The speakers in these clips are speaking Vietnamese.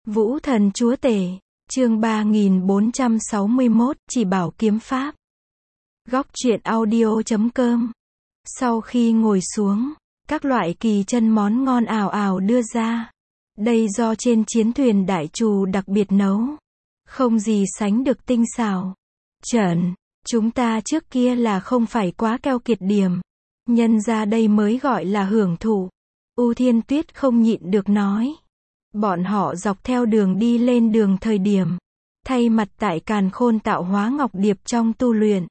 Vũ thần chúa tể, chương 3461, chỉ bảo kiếm pháp. Góc truyện audio.com. Sau khi ngồi xuống, các loại kỳ chân món ngon ào ào đưa ra. Đây do trên chiến thuyền đại trù đặc biệt nấu. Không gì sánh được tinh xảo. Chuẩn, chúng ta trước kia là không phải quá keo kiệt điểm. Nhân ra đây mới gọi là hưởng thụ. U Thiên Tuyết không nhịn được nói. Bọn họ dọc theo đường đi lên đường thời điểm, thay mặt tại Càn Khôn tạo hóa ngọc điệp trong tu luyện.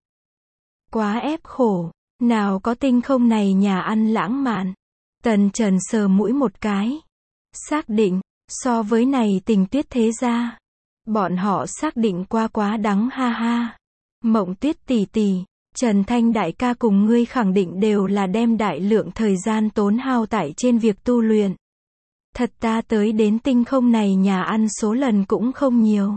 Quá ép khổ, nào có tinh không này nhà ăn lãng mạn. Tần Trần sờ mũi một cái. Xác định, so với này Tình Tuyết thế gia, bọn họ xác định qua quá đắng ha ha. Mộng Tuyết tỷ tỷ, Trần Thanh đại ca cùng ngươi khẳng định đều là đem đại lượng thời gian tốn hao tại trên việc tu luyện. Thật ta tới đến tinh không này nhà ăn số lần cũng không nhiều.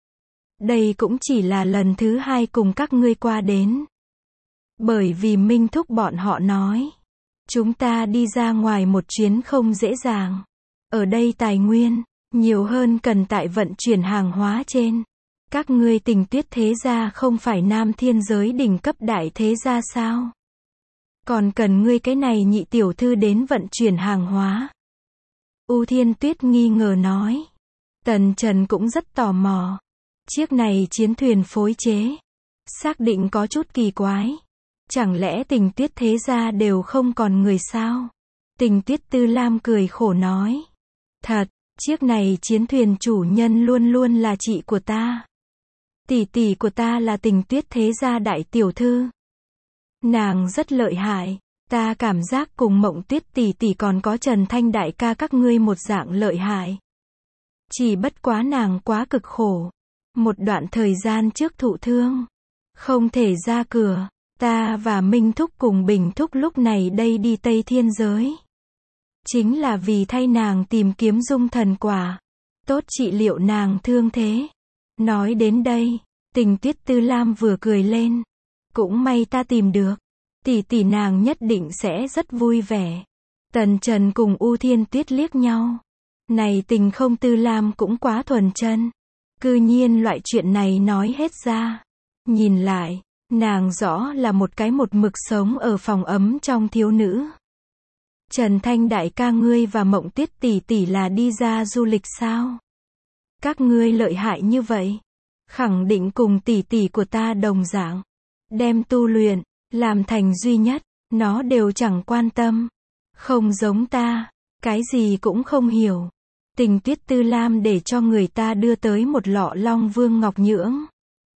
Đây cũng chỉ là lần thứ 2 cùng các ngươi qua đến. Bởi vì Minh Thúc bọn họ nói, chúng ta đi ra ngoài một chuyến không dễ dàng. Ở đây tài nguyên, nhiều hơn cần tại vận chuyển hàng hóa trên. Các ngươi Tình Tuyết thế gia không phải nam thiên giới đỉnh cấp đại thế gia sao? Còn cần ngươi cái này nhị tiểu thư đến vận chuyển hàng hóa. U Thiên Tuyết nghi ngờ nói. Tần Trần cũng rất tò mò. Chiếc này chiến thuyền phối chế, xác định có chút kỳ quái. Chẳng lẽ Tình Tuyết thế gia đều không còn người sao? Tình Tuyết Tư Lam cười khổ nói. Thật, chiếc này chiến thuyền chủ nhân luôn luôn là chị của ta. Tỷ tỷ của ta là Tình Tuyết thế gia đại tiểu thư. Nàng rất lợi hại. Ta cảm giác cùng Mộng Tuyết tỷ tỷ còn có Trần Thanh đại ca các ngươi một dạng lợi hại. Chỉ bất quá nàng quá cực khổ. Một đoạn thời gian trước thụ thương, không thể ra cửa. Ta và Minh Thúc cùng Bình Thúc lúc này đây đi Tây Thiên giới. Chính là vì thay nàng tìm kiếm dung thần quả. Tốt trị liệu nàng thương thế. Nói đến đây, Tình Tuyết Tư Lam vừa cười lên. Cũng may ta tìm được. Tỷ tỷ nàng nhất định sẽ rất vui vẻ. Tần Trần cùng U Thiên Tuyết liếc nhau. Này Tình không Tư Lam cũng quá thuần chân. Cư nhiên loại chuyện này nói hết ra. Nhìn lại, nàng rõ là một cái một mực sống ở phòng ấm trong thiếu nữ. Trần Thanh đại ca ngươi và Mộng Tuyết tỷ tỷ là đi ra du lịch sao? Các ngươi lợi hại như vậy. Khẳng định cùng tỷ tỷ của ta đồng dạng. Đem tu luyện làm thành duy nhất, nó đều chẳng quan tâm. Không giống ta, cái gì cũng không hiểu. Tình Tuyết Tư Lam để cho người ta đưa tới một lọ Long Vương Ngọc Nhưỡng.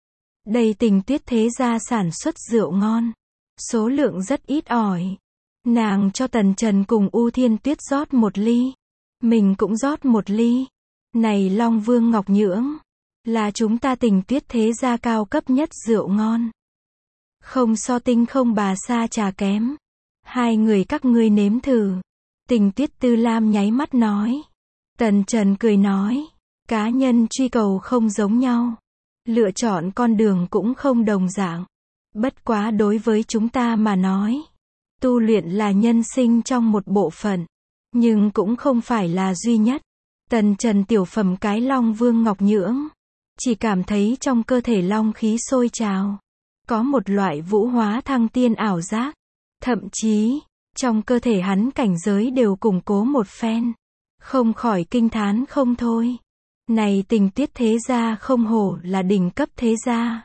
Đây Tình Tuyết thế gia sản xuất rượu ngon. Số lượng rất ít ỏi. Nàng cho Tần Trần cùng U Thiên Tuyết rót một ly. Mình cũng rót một ly. Này Long Vương Ngọc Nhưỡng, là chúng ta Tình Tuyết thế gia cao cấp nhất rượu ngon. Không so tinh không bà sa trà kém. Hai người các ngươi nếm thử. Tình Tuyết Tư Lam nháy mắt nói. Tần Trần cười nói. Cá nhân truy cầu không giống nhau. Lựa chọn con đường cũng không đồng dạng. Bất quá đối với chúng ta mà nói. Tu luyện là nhân sinh trong một bộ phận. Nhưng cũng không phải là duy nhất. Tần Trần tiểu phẩm cái Long Vương Ngọc Nhưỡng. Chỉ cảm thấy trong cơ thể long khí sôi trào. Có một loại vũ hóa thăng tiên ảo giác. Thậm chí, trong cơ thể hắn cảnh giới đều củng cố một phen. Không khỏi kinh thán không thôi. Này Tình Tuyết thế gia không hổ là đỉnh cấp thế gia.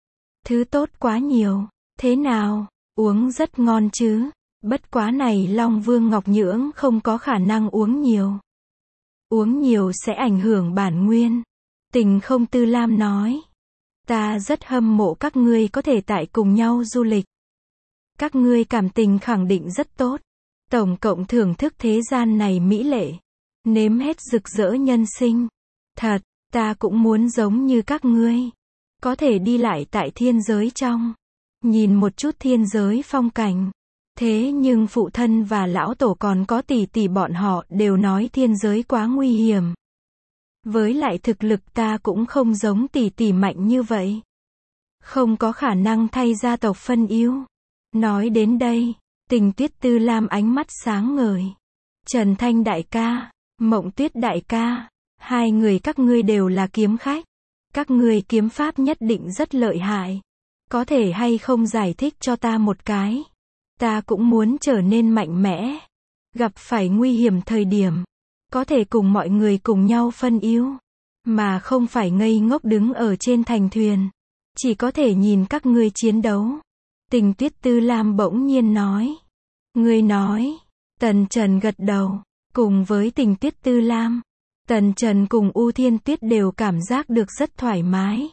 Thứ tốt quá nhiều. Thế nào, uống rất ngon chứ. Bất quá này Long Vương Ngọc Nhưỡng không có khả năng uống nhiều. Uống nhiều sẽ ảnh hưởng bản nguyên. Tình không Tư Lam nói. Ta rất hâm mộ các ngươi có thể tại cùng nhau du lịch. Các ngươi cảm tình khẳng định rất tốt. Tổng cộng thưởng thức thế gian này mỹ lệ. Nếm hết rực rỡ nhân sinh. Thật, ta cũng muốn giống như các ngươi. Có thể đi lại tại thiên giới trong. Nhìn một chút thiên giới phong cảnh. Thế nhưng phụ thân và lão tổ còn có tỷ tỷ bọn họ đều nói thiên giới quá nguy hiểm. Với lại thực lực ta cũng không giống tỷ tỷ mạnh như vậy. Không có khả năng thay gia tộc phân ưu. Nói đến đây, Tình Tuyết Tư Lam ánh mắt sáng ngời. Trần Thanh đại ca, Mộng Tuyết đại ca, Hai người các ngươi đều là kiếm khách. Các ngươi kiếm pháp nhất định rất lợi hại. Có thể hay không giải thích cho ta một cái? Ta cũng muốn trở nên mạnh mẽ. Gặp phải nguy hiểm thời điểm, có thể cùng mọi người cùng nhau phân ưu, mà không phải ngây ngốc đứng ở trên thành thuyền. Chỉ có thể nhìn các ngươi chiến đấu. Tình Tuyết Tư Lam bỗng nhiên nói. Ngươi nói. Tần Trần gật đầu. Cùng với Tình Tuyết Tư Lam, Tần Trần cùng U Thiên Tuyết đều cảm giác được rất thoải mái.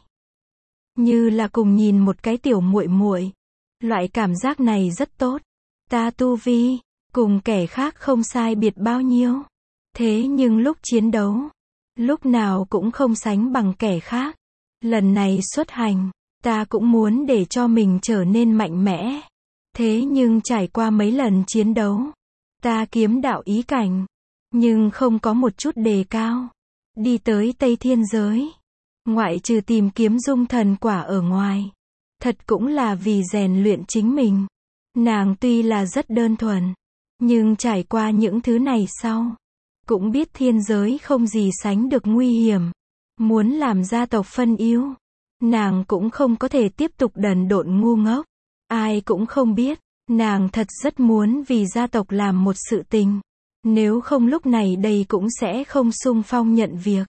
Như là cùng nhìn một cái tiểu muội muội. Loại cảm giác này rất tốt. Ta tu vi, cùng kẻ khác không sai biệt bao nhiêu. Thế nhưng lúc chiến đấu, lúc nào cũng không sánh bằng kẻ khác. Lần này xuất hành, ta cũng muốn để cho mình trở nên mạnh mẽ. Thế nhưng trải qua mấy lần chiến đấu, ta kiếm đạo ý cảnh, nhưng không có một chút đề cao. Đi tới Tây Thiên giới, ngoại trừ tìm kiếm dung thần quả ở ngoài, thật cũng là vì rèn luyện chính mình. Nàng tuy là rất đơn thuần, nhưng trải qua những thứ này sau, cũng biết thiên giới không gì sánh được nguy hiểm. Muốn làm gia tộc phân ưu, nàng cũng không có thể tiếp tục đần độn ngu ngốc. Ai cũng không biết, nàng thật rất muốn vì gia tộc làm một sự tình. Nếu không lúc này đây cũng sẽ không xung phong nhận việc.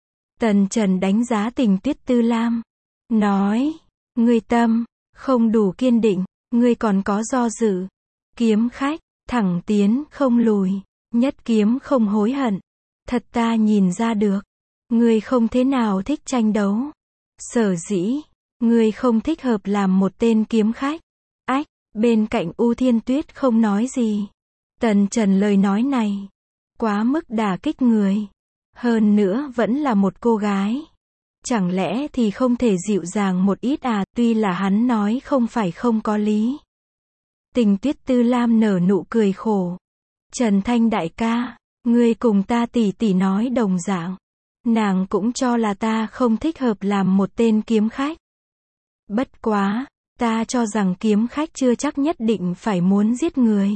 Tần Trần đánh giá Tình Tuyết Tư Lam, nói, ngươi tâm không đủ kiên định, ngươi còn có do dự. Kiếm khách, thẳng tiến không lùi, nhất kiếm không hối hận. Thật ta nhìn ra được, ngươi không thế nào thích tranh đấu. Sở dĩ, ngươi không thích hợp làm một tên kiếm khách. Ách, bên cạnh U Thiên Tuyết không nói gì. Tần Trần lời nói này, quá mức đả kích người. Hơn nữa vẫn là một cô gái. Chẳng lẽ thì không thể dịu dàng một ít à? Tuy là hắn nói không phải không có lý. Tình Tuyết Tư Lam nở nụ cười khổ. Trần Thanh đại ca, ngươi cùng ta tỷ tỷ nói đồng dạng. Nàng cũng cho là ta không thích hợp làm một tên kiếm khách. Bất quá, ta cho rằng kiếm khách chưa chắc nhất định phải muốn giết người.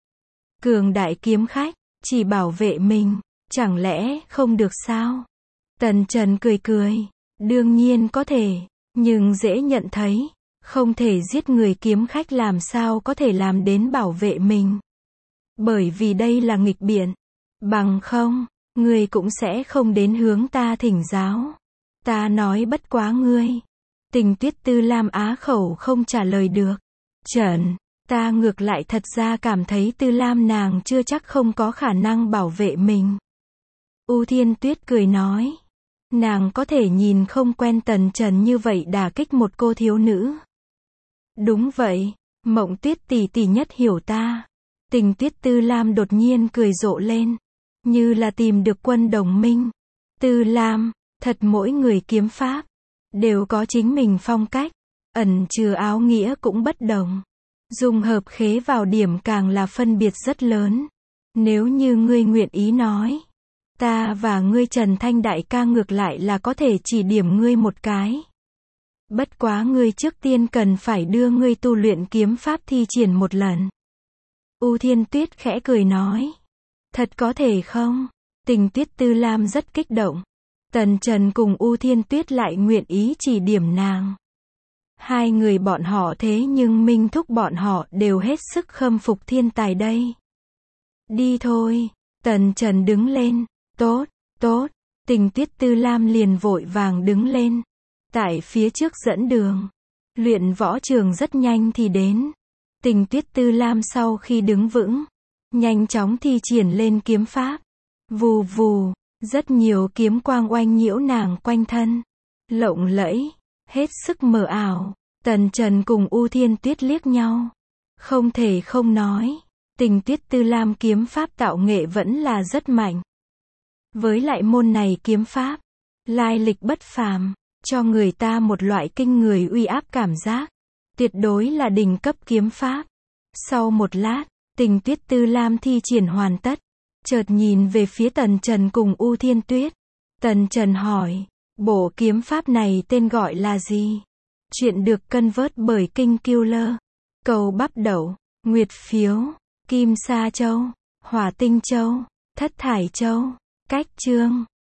Cường đại kiếm khách, chỉ bảo vệ mình, chẳng lẽ không được sao? Tần Trần cười cười, đương nhiên có thể, nhưng dễ nhận thấy, không thể giết người kiếm khách làm sao có thể làm đến bảo vệ mình. Bởi vì đây là nghịch biện, bằng không, ngươi cũng sẽ không đến hướng ta thỉnh giáo. Ta nói bất quá ngươi. Tình Tuyết Tư Lam á khẩu không trả lời được. Trần, ta ngược lại thật ra cảm thấy Tư Lam nàng chưa chắc không có khả năng bảo vệ mình. U Thiên Tuyết cười nói. Nàng có thể nhìn không quen Tần Trần như vậy đả kích một cô thiếu nữ. Đúng vậy, Mộng Tuyết tỷ tỷ nhất hiểu ta. Tình Tuyết Tư Lam đột nhiên cười rộ lên, như là tìm được quân đồng minh. Tư Lam, thật mỗi người kiếm pháp đều có chính mình phong cách, ẩn chứa áo nghĩa cũng bất đồng. Dùng hợp khế vào điểm càng là phân biệt rất lớn. Nếu như ngươi nguyện ý nói, ta và ngươi Trần Thanh đại ca ngược lại là có thể chỉ điểm ngươi một cái. Bất quá ngươi trước tiên cần phải đưa ngươi tu luyện kiếm pháp thi triển một lần. U Thiên Tuyết khẽ cười nói. Thật có thể không? Tình Tuyết Tư Lam rất kích động. Tần Trần cùng U Thiên Tuyết lại nguyện ý chỉ điểm nàng. Hai người bọn họ thế nhưng minh thúc bọn họ đều hết sức khâm phục thiên tài đây. Đi thôi. Tần Trần đứng lên. Tốt, tốt. Tình Tuyết Tư Lam liền vội vàng đứng lên. Tại phía trước dẫn đường. Luyện võ trường rất nhanh thì đến. Tình Tuyết Tư Lam sau khi đứng vững, nhanh chóng thi triển lên kiếm pháp. Vù vù, rất nhiều kiếm quang oanh nhiễu nàng quanh thân. Lộng lẫy, hết sức mờ ảo. Tần Trần cùng U Thiên Tuyết liếc nhau. Không thể không nói, Tình Tuyết Tư Lam kiếm pháp tạo nghệ vẫn là rất mạnh. Với lại môn này kiếm pháp, lai lịch bất phàm, cho người ta một loại kinh người uy áp cảm giác. Tuyệt đối là đỉnh cấp kiếm pháp. Sau một lát, Tình Tuyết Tư Lam thi triển hoàn tất. Chợt nhìn về phía Tần Trần cùng U Thiên Tuyết. Tần Trần hỏi, bộ kiếm pháp này tên gọi là gì? Chuyện được cân vớt bởi King Killer. Cầu bắp đậu, nguyệt phiếu, kim sa châu, hỏa tinh châu, thất thải châu. Cách chương